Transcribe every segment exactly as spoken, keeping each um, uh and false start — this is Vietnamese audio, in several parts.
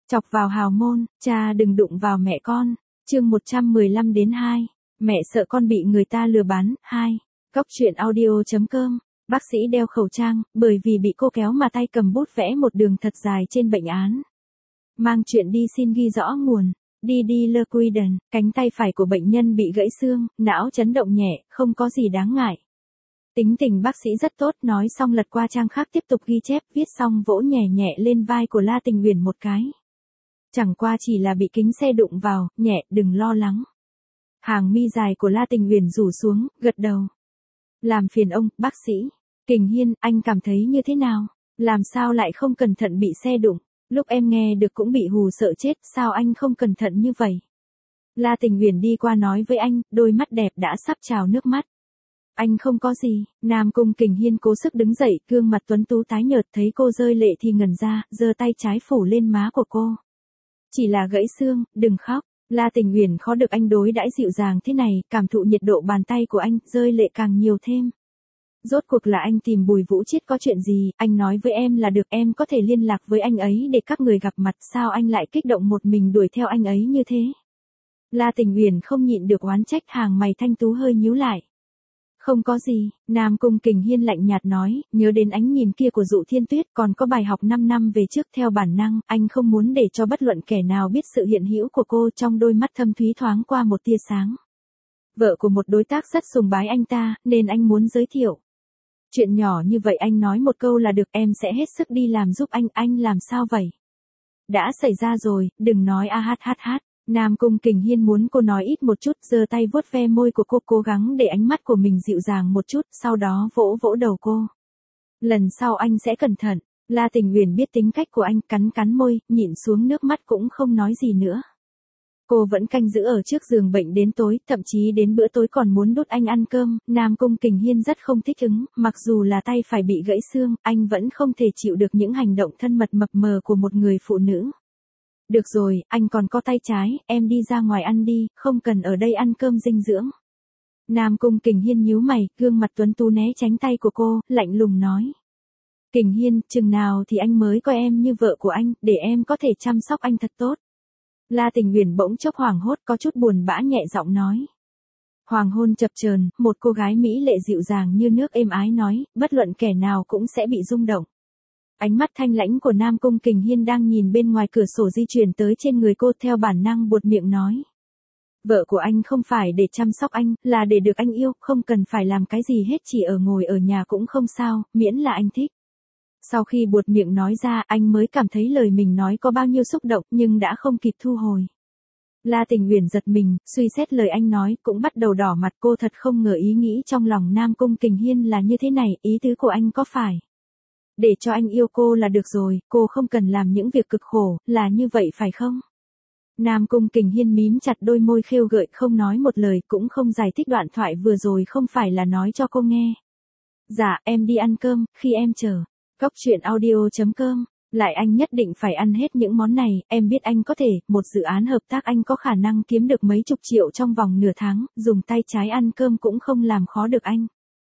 Chọc vào hào môn, cha đừng đụng vào mẹ con. Chương một trăm mười lăm đến hai. Mẹ sợ con bị người ta lừa bán. hai. Góc truyện audio chấm com. Bác sĩ đeo khẩu trang, bởi vì bị cô kéo mà tay cầm bút vẽ một đường thật dài trên bệnh án. Mang chuyện đi xin ghi rõ nguồn. Đi đi lơ quy đần, cánh tay phải của bệnh nhân bị gãy xương, não chấn động nhẹ, không có gì đáng ngại. Tính tình bác sĩ rất tốt, nói xong lật qua trang khác tiếp tục ghi chép, viết xong vỗ nhẹ nhẹ lên vai của La Tình Uyển một cái. Chẳng qua chỉ là bị kính xe đụng vào, nhẹ, đừng lo lắng. Hàng mi dài của La Tình Uyển rủ xuống, gật đầu. Làm phiền ông, bác sĩ. Kình Hiên, anh cảm thấy như thế nào? Làm sao lại không cẩn thận bị xe đụng? Lúc em nghe được cũng bị hù sợ chết, sao anh không cẩn thận như vậy? La Tình Uyển đi qua nói với anh, đôi mắt đẹp đã sắp trào nước mắt. Anh không có gì. Nam Cung Kình Hiên cố sức đứng dậy, gương mặt tuấn tú tái nhợt, thấy cô rơi lệ thì ngẩn ra, giơ tay trái phủ lên má của cô. Chỉ là gãy xương, đừng khóc. La Tình Uyển khó được anh đối đãi dịu dàng thế này, cảm thụ nhiệt độ bàn tay của anh, rơi lệ càng nhiều thêm. Rốt cuộc là anh tìm Bùi Vũ Chiết có chuyện gì, anh nói với em là được, em có thể liên lạc với anh ấy để các người gặp mặt, sao anh lại kích động một mình đuổi theo anh ấy như thế? La Tình Uyển không nhịn được oán trách, hàng mày thanh tú hơi nhíu lại. Không có gì, Nam Cung Kình Hiên lạnh nhạt nói, nhớ đến ánh nhìn kia của Dụ Thiên Tuyết, còn có bài học năm năm về trước, theo bản năng, anh không muốn để cho bất luận kẻ nào biết sự hiện hữu của cô, trong đôi mắt thâm thúy thoáng qua một tia sáng. Vợ của một đối tác rất sùng bái anh ta, nên anh muốn giới thiệu. Chuyện nhỏ như vậy anh nói một câu là được, em sẽ hết sức đi làm giúp anh, anh làm sao vậy? Đã xảy ra rồi, đừng nói a hát hát hát. Nam Cung Kình Hiên muốn cô nói ít một chút, giơ tay vuốt ve môi của cô, cố gắng để ánh mắt của mình dịu dàng một chút, sau đó vỗ vỗ đầu cô. Lần sau anh sẽ cẩn thận. La Tình Uyển biết tính cách của anh, cắn cắn môi, nhịn xuống nước mắt cũng không nói gì nữa. Cô vẫn canh giữ ở trước giường bệnh đến tối, thậm chí đến bữa tối còn muốn đút anh ăn cơm. Nam Cung Kình Hiên rất không thích ứng, mặc dù là tay phải bị gãy xương, anh vẫn không thể chịu được những hành động thân mật mập mờ của một người phụ nữ. Được rồi, anh còn có tay trái, em đi ra ngoài ăn đi, không cần ở đây ăn cơm dinh dưỡng. Nam Cung Kình Hiên nhíu mày, gương mặt tuấn tú né tránh tay của cô, lạnh lùng nói. Kình Hiên, chừng nào thì anh mới coi em như vợ của anh, để em có thể chăm sóc anh thật tốt. La Tình Uyển bỗng chốc hoảng hốt, có chút buồn bã nhẹ giọng nói. Hoàng hôn chập chờn, một cô gái mỹ lệ dịu dàng như nước êm ái nói, bất luận kẻ nào cũng sẽ bị rung động. Ánh mắt thanh lãnh của Nam Cung Kình Hiên đang nhìn bên ngoài cửa sổ di chuyển tới trên người cô, theo bản năng buột miệng nói. Vợ của anh không phải để chăm sóc anh, là để được anh yêu, không cần phải làm cái gì hết, chỉ ở ngồi ở nhà cũng không sao, miễn là anh thích. Sau khi buột miệng nói ra, anh mới cảm thấy lời mình nói có bao nhiêu xúc động, nhưng đã không kịp thu hồi. La Tình Uyển giật mình, suy xét lời anh nói, cũng bắt đầu đỏ mặt, cô thật không ngờ ý nghĩ trong lòng Nam Cung Kình Hiên là như thế này, ý tứ của anh có phải để cho anh yêu cô là được rồi, cô không cần làm những việc cực khổ, là như vậy phải không? Nam Cung Kình Hiên mím chặt đôi môi khêu gợi, không nói một lời, cũng không giải thích đoạn thoại vừa rồi không phải là nói cho cô nghe. Dạ, em đi ăn cơm, khi em chờ. Góc truyện audio chấm com. Lại anh nhất định phải ăn hết những món này, em biết anh có thể, một dự án hợp tác anh có khả năng kiếm được mấy chục triệu trong vòng nửa tháng, dùng tay trái ăn cơm cũng không làm khó được anh.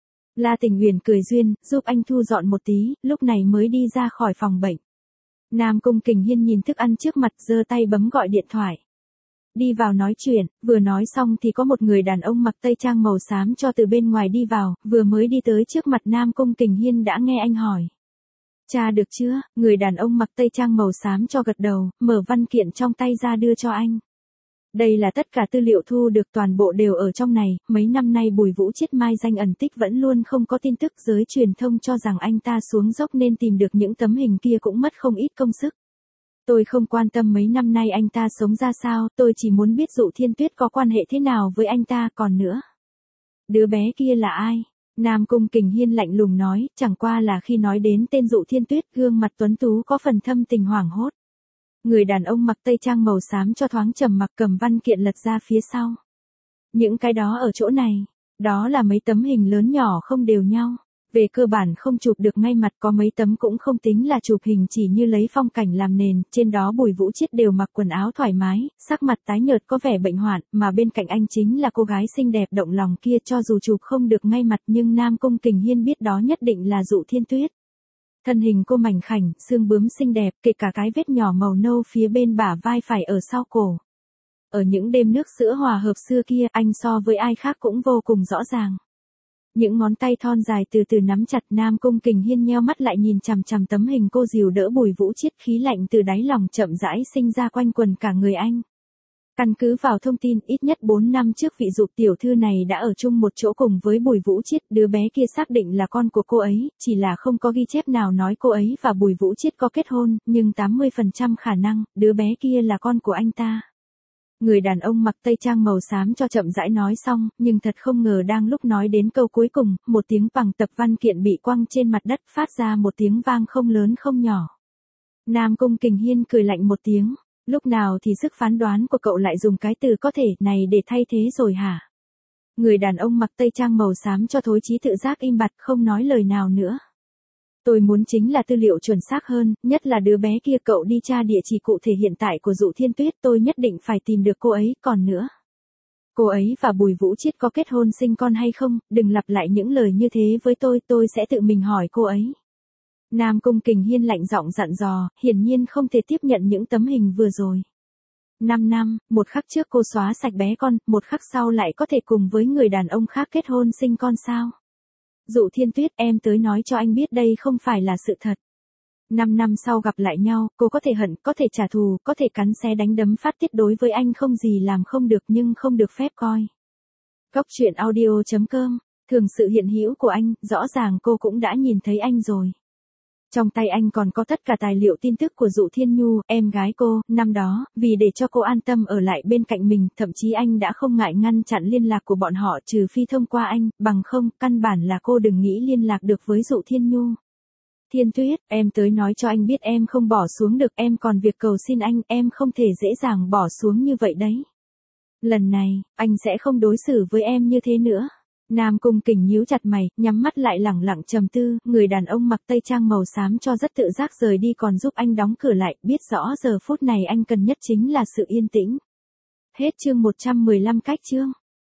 La Tình Uyển cười duyên, giúp anh thu dọn một tí, lúc này mới đi ra khỏi phòng bệnh. Nam Cung Kình Hiên nhìn thức ăn trước mặt, giơ tay bấm gọi điện thoại. Đi vào nói chuyện, vừa nói xong thì có một người đàn ông mặc tây trang màu xám cho từ bên ngoài đi vào, vừa mới đi tới trước mặt Nam Cung Kình Hiên đã nghe anh hỏi. Cha được chưa? Người đàn ông mặc tây trang màu xám cho gật đầu, mở văn kiện trong tay ra đưa cho anh. Đây là tất cả tư liệu thu được, toàn bộ đều ở trong này, mấy năm nay Bùi Vũ Chiết mai danh ẩn tích vẫn luôn không có tin tức, giới truyền thông cho rằng anh ta xuống dốc nên tìm được những tấm hình kia cũng mất không ít công sức. Tôi không quan tâm mấy năm nay anh ta sống ra sao, tôi chỉ muốn biết Dụ Thiên Tuyết có quan hệ thế nào với anh ta, còn nữa. Đứa bé kia là ai? Nam Cung Kình Hiên lạnh lùng nói, chẳng qua là khi nói đến tên Dụ Thiên Tuyết, gương mặt tuấn tú có phần thâm tình hoảng hốt. Người đàn ông mặc tây trang màu xám cho thoáng trầm mặc, cầm văn kiện lật ra phía sau. Những cái đó ở chỗ này, đó là mấy tấm hình lớn nhỏ không đều nhau. Về cơ bản không chụp được ngay mặt, có mấy tấm cũng không tính là chụp hình, chỉ như lấy phong cảnh làm nền, trên đó Bùi Vũ Chiết đều mặc quần áo thoải mái, sắc mặt tái nhợt có vẻ bệnh hoạn, mà bên cạnh anh chính là cô gái xinh đẹp động lòng kia, cho dù chụp không được ngay mặt nhưng Nam Cung Kình Hiên biết đó nhất định là Dụ Thiên Tuyết. Thân hình cô mảnh khảnh, xương bướm xinh đẹp, kể cả cái vết nhỏ màu nâu phía bên bả vai phải ở sau cổ. Ở những đêm nước sữa hòa hợp xưa kia, anh so với ai khác cũng vô cùng rõ ràng. Những ngón tay thon dài từ từ nắm chặt. Nam Cung Kình Hiên nheo mắt lại nhìn chằm chằm tấm hình cô dìu đỡ Bùi Vũ Chiết, khí lạnh từ đáy lòng chậm rãi sinh ra quanh quần cả người anh. Căn cứ vào thông tin, ít nhất bốn năm trước vị Dục tiểu thư này đã ở chung một chỗ cùng với Bùi Vũ Chiết, đứa bé kia xác định là con của cô ấy, chỉ là không có ghi chép nào nói cô ấy và Bùi Vũ Chiết có kết hôn, nhưng tám mươi phần trăm khả năng, đứa bé kia là con của anh ta. Người đàn ông mặc tây trang màu xám cho chậm rãi nói xong, nhưng thật không ngờ đang lúc nói đến câu cuối cùng, một tiếng bằng tập văn kiện bị quăng trên mặt đất, phát ra một tiếng vang không lớn không nhỏ. Nam Cung Kình Hiên cười lạnh một tiếng, lúc nào thì sức phán đoán của cậu lại dùng cái từ có thể này để thay thế rồi hả? Người đàn ông mặc tây trang màu xám cho thối chí tự giác im bặt, không nói lời nào nữa. Tôi muốn chính là tư liệu chuẩn xác hơn, nhất là đứa bé kia. Cậu đi tra địa chỉ cụ thể hiện tại của Dụ Thiên Tuyết, tôi nhất định phải tìm được cô ấy. Còn nữa, cô ấy và Bùi Vũ Chiết có kết hôn sinh con hay không? Đừng lặp lại những lời như thế với tôi, tôi sẽ tự mình hỏi cô ấy. Nam Cung Kình Hiên lạnh giọng dặn dò, hiển nhiên không thể tiếp nhận những tấm hình vừa rồi. Năm năm, một khắc trước cô xóa sạch bé con, một khắc sau lại có thể cùng với người đàn ông khác kết hôn sinh con sao? Dụ Thiên Tuyết, em tới nói cho anh biết đây không phải là sự thật. Năm năm sau gặp lại nhau, cô có thể hận, có thể trả thù, có thể cắn xé đánh đấm phát tiết đối với anh không gì làm không được nhưng không được phép coi. Góc truyện audio chấm com, thường sự hiện hữu của anh, rõ ràng cô cũng đã nhìn thấy anh rồi. Trong tay anh còn có tất cả tài liệu tin tức của Dụ Thiên Nhu, em gái cô. Năm đó, vì để cho cô an tâm ở lại bên cạnh mình, thậm chí anh đã không ngại ngăn chặn liên lạc của bọn họ trừ phi thông qua anh, bằng không, căn bản là cô đừng nghĩ liên lạc được với Dụ Thiên Nhu. Thiên Tuyết, em tới nói cho anh biết em không bỏ xuống được, em còn việc cầu xin anh, em không thể dễ dàng bỏ xuống như vậy đấy. Lần này, anh sẽ không đối xử với em như thế nữa. Nam Cung Kình nhíu chặt mày, nhắm mắt lại lẳng lặng trầm tư. Người đàn ông mặc tây trang màu xám cho rất tự giác rời đi, còn giúp anh đóng cửa lại, biết rõ giờ phút này anh cần nhất chính là sự yên tĩnh. Hết chương một trăm mười lăm cách chương.